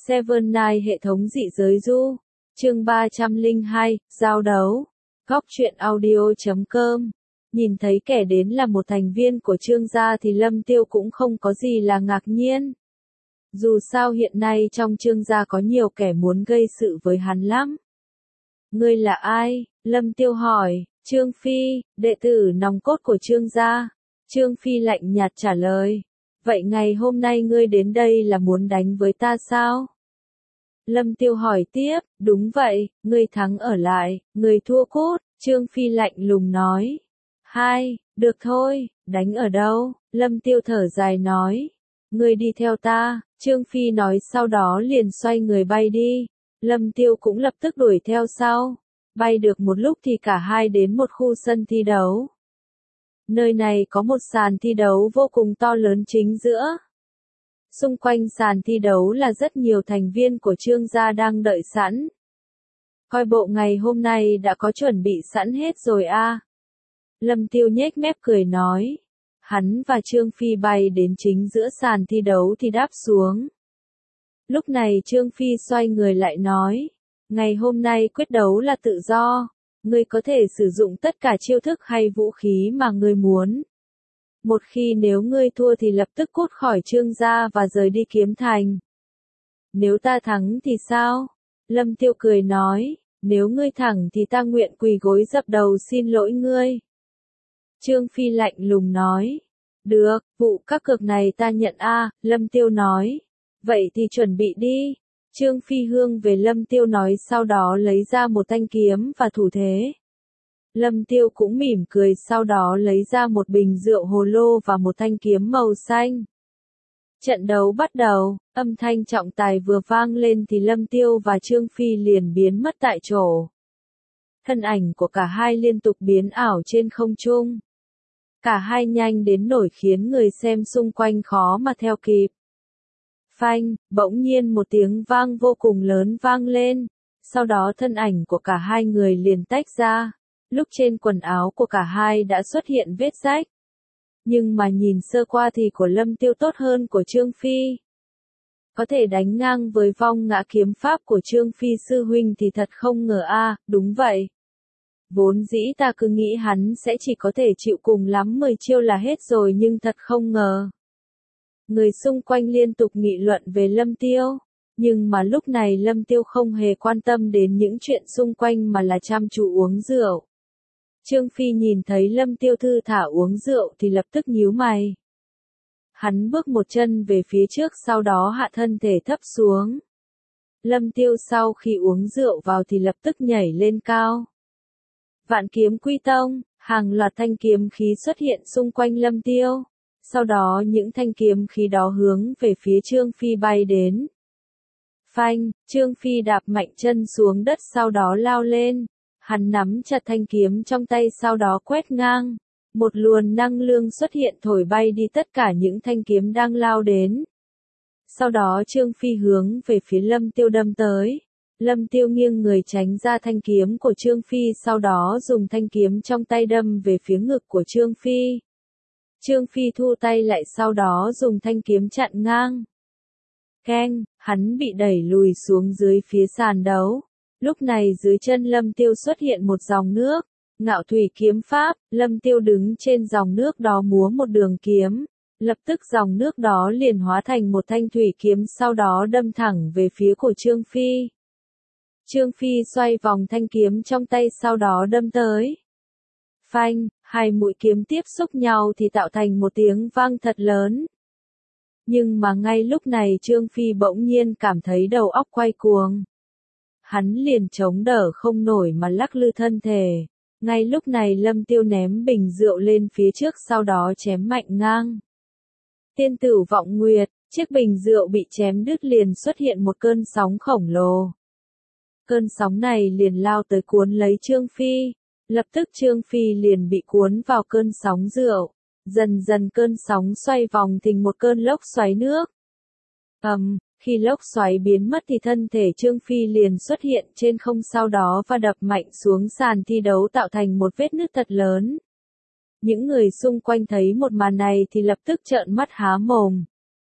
Seven Night hệ thống dị giới du. Chương 302, giao đấu. Góc truyện audio.com. Nhìn thấy kẻ đến là một thành viên của Trương gia thì Lâm Tiêu cũng không có gì là ngạc nhiên. Dù sao hiện nay trong Trương gia có nhiều kẻ muốn gây sự với hắn lắm. Ngươi là ai? Lâm Tiêu hỏi. Trương Phi, đệ tử nòng cốt của Trương gia. Trương Phi lạnh nhạt trả lời. Vậy ngày hôm nay ngươi đến đây là muốn đánh với ta sao? Lâm Tiêu hỏi tiếp, đúng vậy, ngươi thắng ở lại, ngươi thua cút, Trương Phi lạnh lùng nói. Được thôi, đánh ở đâu? Lâm Tiêu thở dài nói. Ngươi đi theo ta, Trương Phi nói sau đó liền xoay người bay đi. Lâm Tiêu cũng lập tức đuổi theo sau. Bay được một lúc thì cả hai đến một khu sân thi đấu. Nơi này có một sàn thi đấu vô cùng to lớn chính giữa. Xung quanh sàn thi đấu là rất nhiều thành viên của Trương gia đang đợi sẵn. Coi bộ ngày hôm nay đã có chuẩn bị sẵn hết rồi a. Lâm Tiêu nhếch mép cười nói. Hắn và Trương Phi bay đến chính giữa sàn thi đấu thì đáp xuống. Lúc này Trương Phi xoay người lại nói. Ngày hôm nay quyết đấu là tự do. Ngươi có thể sử dụng tất cả chiêu thức hay vũ khí mà ngươi muốn. Một khi nếu ngươi thua thì lập tức cút khỏi Trương gia và rời đi Kiếm Thành. Nếu ta thắng thì sao? Lâm Tiêu cười nói, nếu ngươi thắng thì ta nguyện quỳ gối dập đầu xin lỗi ngươi. Trương Phi lạnh lùng nói, được, vụ các cược này ta nhận a. Lâm Tiêu nói, vậy thì chuẩn bị đi. Trương Phi hướng về Lâm Tiêu nói sau đó lấy ra một thanh kiếm và thủ thế. Lâm Tiêu cũng mỉm cười sau đó lấy ra một bình rượu hồ lô và một thanh kiếm màu xanh. Trận đấu bắt đầu, âm thanh trọng tài vừa vang lên thì Lâm Tiêu và Trương Phi liền biến mất tại chỗ. Thân ảnh của cả hai liên tục biến ảo trên không trung. Cả hai nhanh đến nỗi khiến người xem xung quanh khó mà theo kịp. Phanh, bỗng nhiên một tiếng vang vô cùng lớn vang lên, sau đó thân ảnh của cả hai người liền tách ra. Lúc trên quần áo của cả hai đã xuất hiện vết rách. Nhưng mà nhìn sơ qua thì của Lâm Tiêu tốt hơn của Trương Phi. Có thể đánh ngang với vong ngã kiếm pháp của Trương Phi sư huynh thì thật không ngờ a. Đúng vậy. Vốn dĩ ta cứ nghĩ hắn sẽ chỉ có thể chịu cùng lắm 10 chiêu là hết rồi nhưng thật không ngờ. Người xung quanh liên tục nghị luận về Lâm Tiêu. Nhưng mà lúc này Lâm Tiêu không hề quan tâm đến những chuyện xung quanh mà là chăm chú uống rượu. Trương Phi nhìn thấy Lâm Tiêu thư thả uống rượu thì lập tức nhíu mày. Hắn bước một chân về phía trước sau đó hạ thân thể thấp xuống. Lâm Tiêu sau khi uống rượu vào thì lập tức nhảy lên cao. Vạn kiếm quy tông, hàng loạt thanh kiếm khí xuất hiện xung quanh Lâm Tiêu. Sau đó những thanh kiếm khí đó hướng về phía Trương Phi bay đến. Phanh, Trương Phi đạp mạnh chân xuống đất sau đó lao lên. Hắn nắm chặt thanh kiếm trong tay sau đó quét ngang. Một luồng năng lượng xuất hiện thổi bay đi tất cả những thanh kiếm đang lao đến. Sau đó Trương Phi hướng về phía Lâm Tiêu đâm tới. Lâm Tiêu nghiêng người tránh ra thanh kiếm của Trương Phi sau đó dùng thanh kiếm trong tay đâm về phía ngực của Trương Phi. Trương Phi thu tay lại sau đó dùng thanh kiếm chặn ngang. Keng, hắn bị đẩy lùi xuống dưới phía sàn đấu. Lúc này dưới chân Lâm Tiêu xuất hiện một dòng nước. Ngạo thủy kiếm pháp, Lâm Tiêu đứng trên dòng nước đó múa một đường kiếm. Lập tức dòng nước đó liền hóa thành một thanh thủy kiếm sau đó đâm thẳng về phía của Trương Phi. Trương Phi xoay vòng thanh kiếm trong tay sau đó đâm tới. Phanh, hai mũi kiếm tiếp xúc nhau thì tạo thành một tiếng vang thật lớn. Nhưng mà ngay lúc này Trương Phi bỗng nhiên cảm thấy đầu óc quay cuồng. Hắn liền chống đỡ không nổi mà lắc lư thân thể. Ngay lúc này Lâm Tiêu ném bình rượu lên phía trước sau đó chém mạnh ngang. Tiên tử vọng nguyệt, chiếc bình rượu bị chém đứt liền xuất hiện một cơn sóng khổng lồ. Cơn sóng này liền lao tới cuốn lấy Trương Phi. Lập tức Trương Phi liền bị cuốn vào cơn sóng rượu. Dần dần cơn sóng xoay vòng thành một cơn lốc xoáy nước. Khi lốc xoáy biến mất thì thân thể Trương Phi liền xuất hiện trên không sau đó và đập mạnh xuống sàn thi đấu tạo thành một vết nứt thật lớn. Những người xung quanh thấy một màn này thì lập tức trợn mắt há mồm.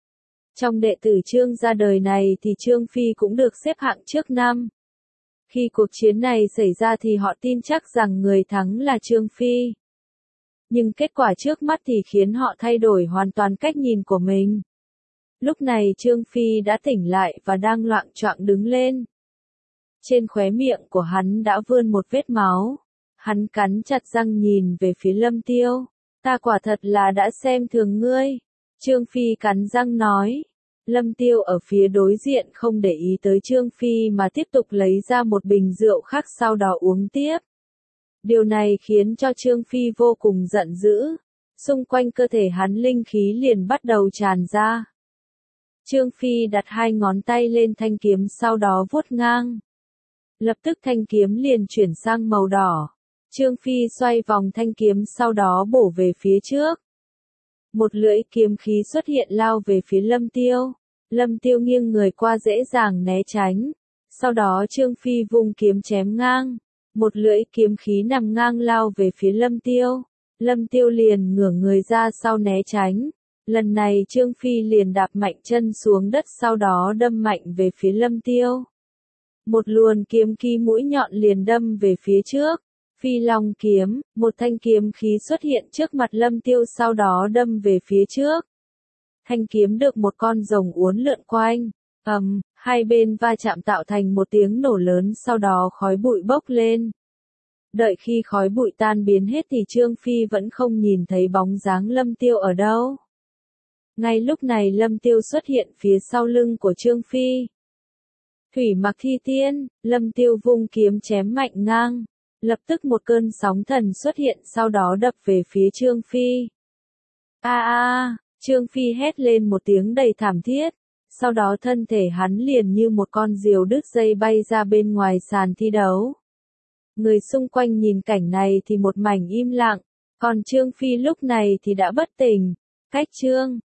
Trong đệ tử Trương gia đời này thì Trương Phi cũng được xếp hạng trước năm. Khi cuộc chiến này xảy ra thì họ tin chắc rằng người thắng là Trương Phi. Nhưng kết quả trước mắt thì khiến họ thay đổi hoàn toàn cách nhìn của mình. Lúc này Trương Phi đã tỉnh lại và đang loạng choạng đứng lên. Trên khóe miệng của hắn đã vươn một vết máu. Hắn cắn chặt răng nhìn về phía Lâm Tiêu. Ta quả thật là đã xem thường ngươi. Trương Phi cắn răng nói. Lâm Tiêu ở phía đối diện không để ý tới Trương Phi mà tiếp tục lấy ra một bình rượu khác sau đó uống tiếp. Điều này khiến cho Trương Phi vô cùng giận dữ. Xung quanh cơ thể hắn linh khí liền bắt đầu tràn ra. Trương Phi đặt hai ngón tay lên thanh kiếm sau đó vuốt ngang. Lập tức thanh kiếm liền chuyển sang màu đỏ. Trương Phi xoay vòng thanh kiếm sau đó bổ về phía trước. Một lưỡi kiếm khí xuất hiện lao về phía Lâm Tiêu. Lâm Tiêu nghiêng người qua dễ dàng né tránh. Sau đó Trương Phi vung kiếm chém ngang. Một lưỡi kiếm khí nằm ngang lao về phía Lâm Tiêu. Lâm Tiêu liền ngửa người ra sau né tránh. Lần này Trương Phi liền đạp mạnh chân xuống đất sau đó đâm mạnh về phía Lâm Tiêu. Một luồn kiếm khí mũi nhọn liền đâm về phía trước. Phi Long kiếm, một thanh kiếm khí xuất hiện trước mặt Lâm Tiêu sau đó đâm về phía trước. Thanh kiếm được một con rồng uốn lượn quanh. Hai bên va chạm tạo thành một tiếng nổ lớn sau đó khói bụi bốc lên. Đợi khi khói bụi tan biến hết thì Trương Phi vẫn không nhìn thấy bóng dáng Lâm Tiêu ở đâu. Ngay lúc này Lâm Tiêu xuất hiện phía sau lưng của Trương Phi. Thủy Mặc Thi Tiên, Lâm Tiêu vung kiếm chém mạnh ngang. Lập tức một cơn sóng thần xuất hiện sau đó đập về phía Trương Phi. Trương Phi hét lên một tiếng đầy thảm thiết. Sau đó thân thể hắn liền như một con diều đứt dây bay ra bên ngoài sàn thi đấu. Người xung quanh nhìn cảnh này thì một mảnh im lặng. Còn Trương Phi lúc này thì đã bất tỉnh. Cách Trương